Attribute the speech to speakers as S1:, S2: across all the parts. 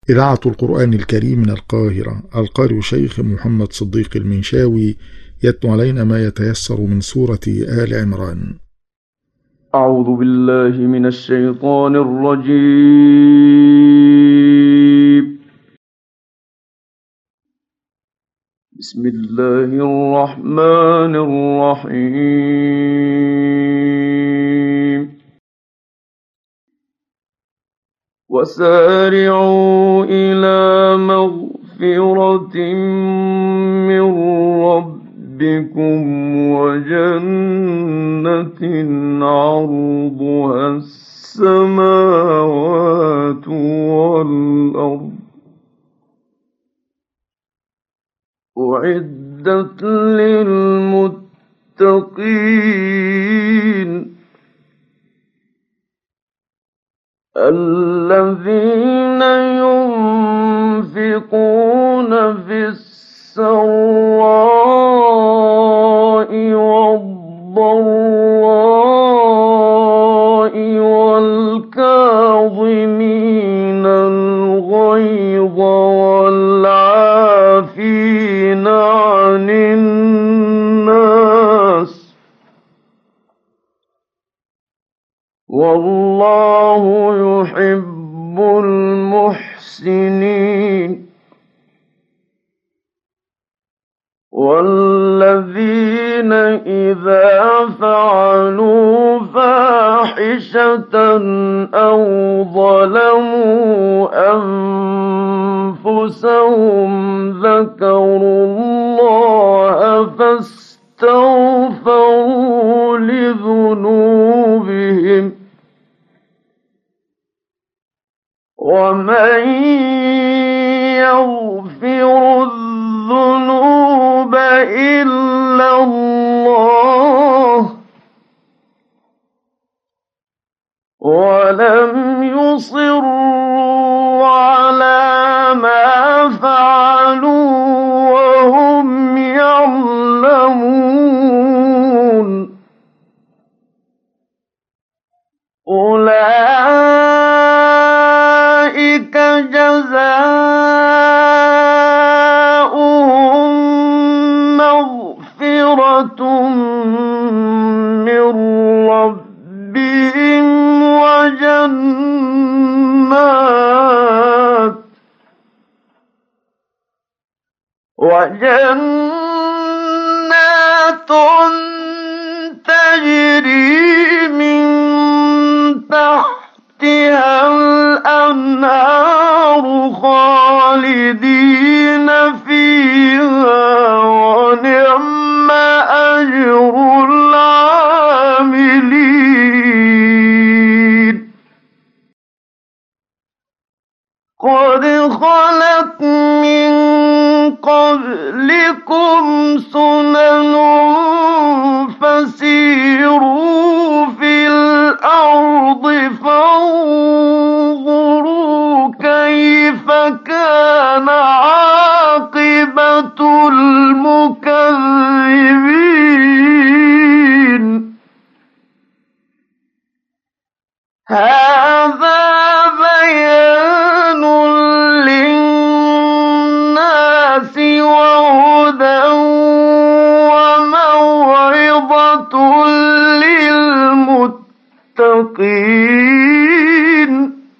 S1: إذاعة القرآن الكريم من القاهرة، القارئ شيخ محمد صديق المنشاوي يتلو علينا ما يتيسر من سورة آل عمران.
S2: أعوذ بالله من الشيطان الرجيم. بسم الله الرحمن الرحيم. وسارعوا إلى مغفرة من ربكم وجنة عرضها السماوات والأرض أعدت للمتقين الذين ينفقون في السراء والضراء والكاظمين الغيظ والعافين عن الناس والله يحب المحسنين. والذين إذا فعلوا فاحشة أو ظلموا أنفسهم ذكروا الله فاستغفروا لذنوبهم ومن يغفر الذنوب إلا الله ولم يصروا على ما فعلوا وهم يعلمون أولئك جزاؤهم مغفرة من ربهم وجنات تجري من تحتها الأنهار خالدين فيها ونعم أجر العاملين. قد خلت من قبلكم سنن فسيروا في الأرض فانظروا كيف كان عاقبة المكذبين. هذا بيان للناس وهدى وموعظة للمتقين.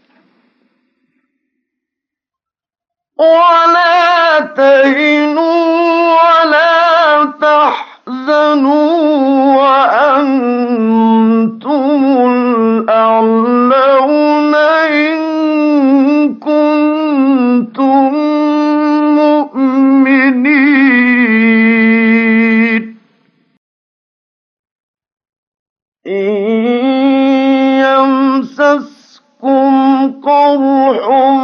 S2: ولا تهنوا ولا تحزنوا وأنتم الأعلون إن كنتم مؤمنين. إن يمسسكم قرح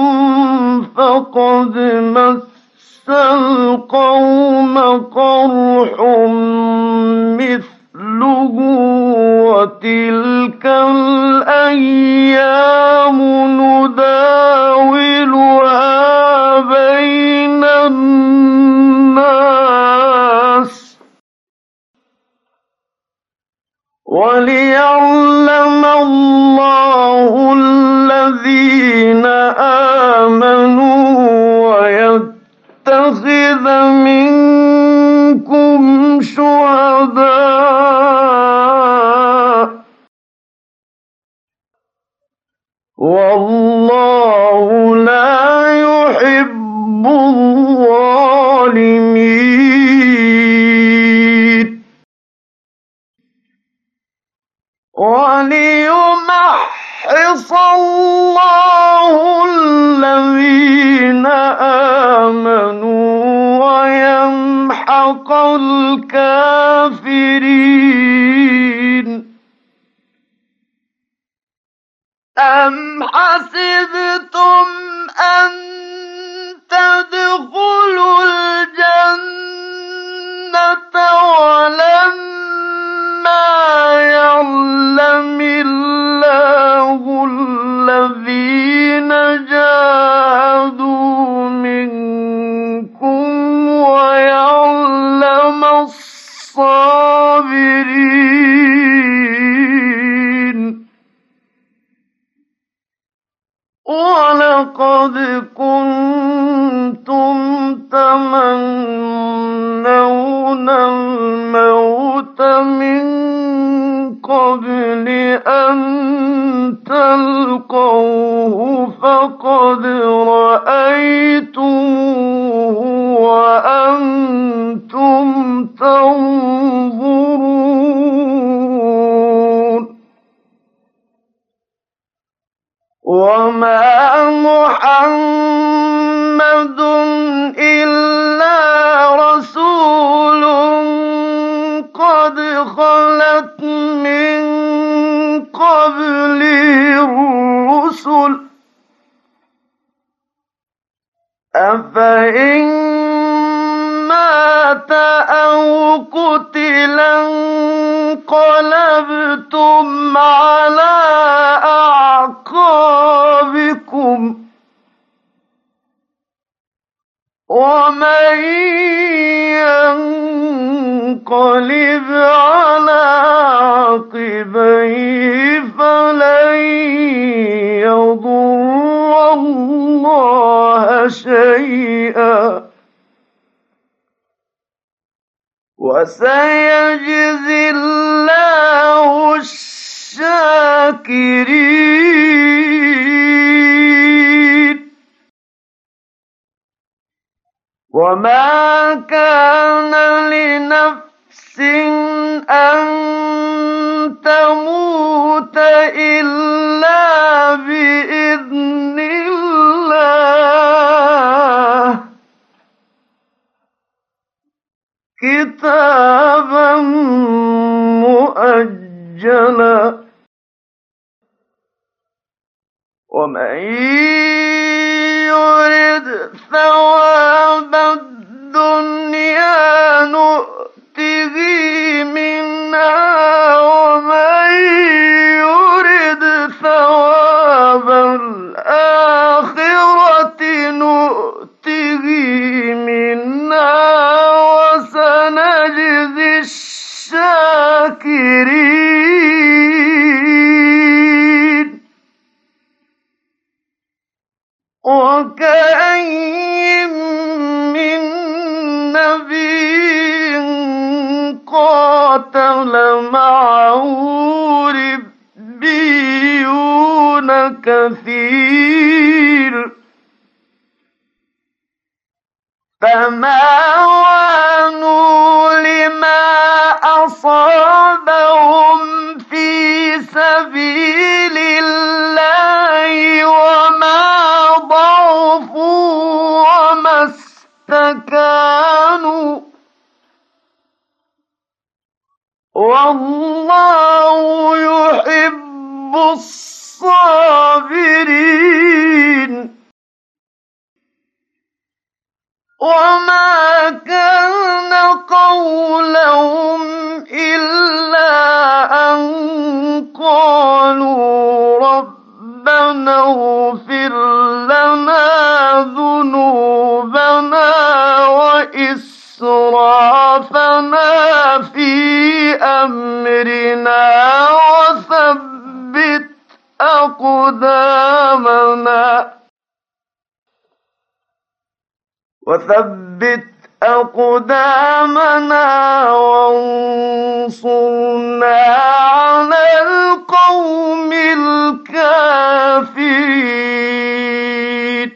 S2: فقد مس القوم قرح مثله وتلك الأيام نداولها بين الناس وليعلم الله الذين آمنوا أحرق الكافرين أم حسبتم أن تدخلوا الجنة ولما يعلم الله الذين جاهدوا منكم ويعلم الصابرين ولقد كنتم تمنون الموت من قبل أن تلقوه فقد رأيتموه وأنتم تنظرون وما محمد إلا رسول قد خلت من قبله الرسل أفإن مات أو قتلا انقلبتم على أعقابكم ومن ينقلب على عقبيه فلن يضر الله شيئا وسيجزي الله الشاكرين وما كان لنفس أن تموت إلا بإذن الله كتابا مؤجلا ومن يرد ثواب الدنيا نؤته منها ومن يرد ثواب الآخرة نؤته منها وسنجزي الشاكرين وكأين من نبي قاتل معه ربيون كثير فما وهنوا لما أصابهم في سبيل الله وما ضعفوا وما استكانوا والله يحب الصابرين وما كان قولهم إلا أن قالوا ربنا اغفر لنا ذنوبنا وإسرافنا في أمرنا وثبت أقدامنا وانصرنا على القوم الكافرين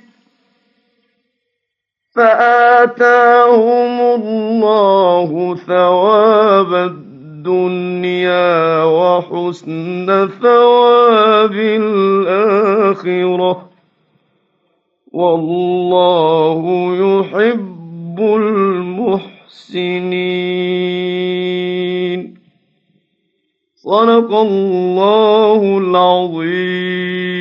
S2: فآتاهم الله ثواب الدنيا وحسن ثواب الآخرة والله يحب المحسنين. الْمُحْسِنِينَ. صدق الله العظيم.